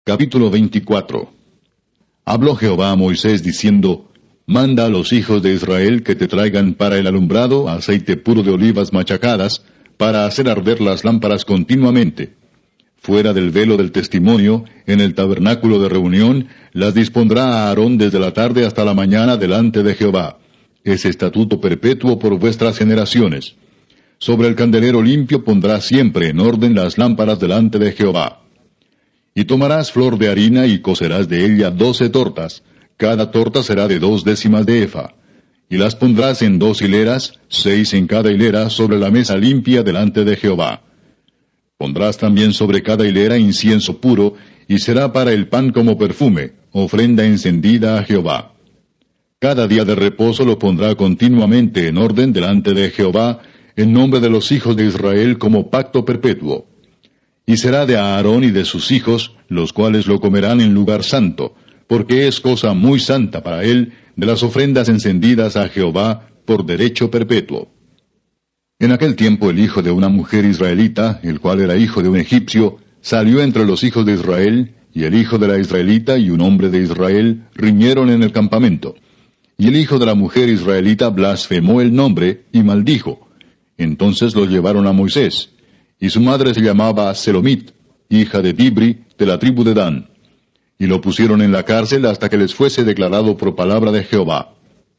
Capítulo 24. Habló Jehová a Moisés diciendo, Manda a los hijos de Israel que te traigan para el alumbrado aceite puro de olivas machacadas, para hacer arder las lámparas continuamente. Fuera del velo del testimonio, en el tabernáculo de reunión, las dispondrá a Aarón desde la tarde hasta la mañana delante de Jehová. Es estatuto perpetuo por vuestras generaciones. Sobre el candelero limpio pondrá siempre en orden las lámparas delante de Jehová. Y tomarás flor de harina y cocerás de ella 12 tortas, cada torta será de 2 décimas de efa. Y las pondrás en 2 hileras, 6 en cada hilera, sobre la mesa limpia delante de Jehová. Pondrás también sobre cada hilera incienso puro, y será para el pan como perfume, ofrenda encendida a Jehová. Cada día de reposo lo pondrá continuamente en orden delante de Jehová, en nombre de los hijos de Israel como pacto perpetuo. Y será de Aarón y de sus hijos, los cuales lo comerán en lugar santo, porque es cosa muy santa para él, de las ofrendas encendidas a Jehová por derecho perpetuo. En aquel tiempo el hijo de una mujer israelita, el cual era hijo de un egipcio, salió entre los hijos de Israel, y el hijo de la israelita y un hombre de Israel riñeron en el campamento. Y el hijo de la mujer israelita blasfemó el nombre y maldijo. Entonces lo llevaron a Moisés. Y su madre se llamaba Selomit, hija de Dibri, de la tribu de Dan. Y lo pusieron en la cárcel hasta que les fuese declarado por palabra de Jehová.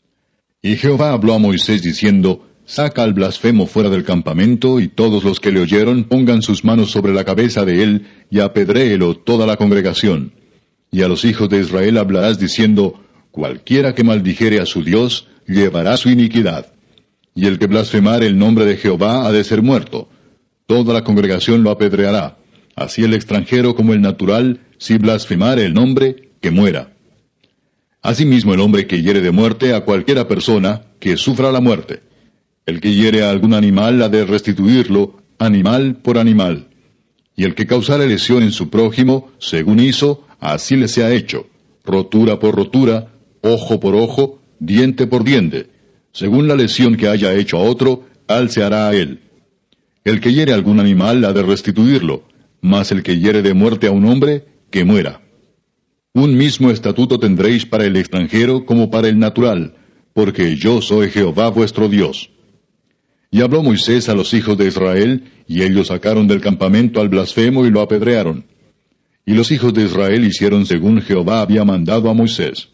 Y Jehová habló a Moisés diciendo, Saca al blasfemo fuera del campamento, y todos los que le oyeron pongan sus manos sobre la cabeza de él, y apedréelo toda la congregación. Y a los hijos de Israel hablarás diciendo, Cualquiera que maldijere a su Dios, llevará su iniquidad. Y el que blasfemare el nombre de Jehová ha de ser muerto. Toda la congregación lo apedreará, así el extranjero como el natural, si blasfemare el nombre, que muera. Asimismo el hombre que hiere de muerte a cualquiera persona, que sufra la muerte. El que hiere a algún animal ha de restituirlo, animal por animal. Y el que causare lesión en su prójimo, según hizo, así le sea hecho, rotura por rotura, ojo por ojo, diente por diente. Según la lesión que haya hecho a otro, tal se hará a él. El que hiere a algún animal ha de restituirlo, mas el que hiere de muerte a un hombre, que muera. Un mismo estatuto tendréis para el extranjero como para el natural, porque yo soy Jehová vuestro Dios. Y habló Moisés a los hijos de Israel, y ellos sacaron del campamento al blasfemo y lo apedrearon. Y los hijos de Israel hicieron según Jehová había mandado a Moisés.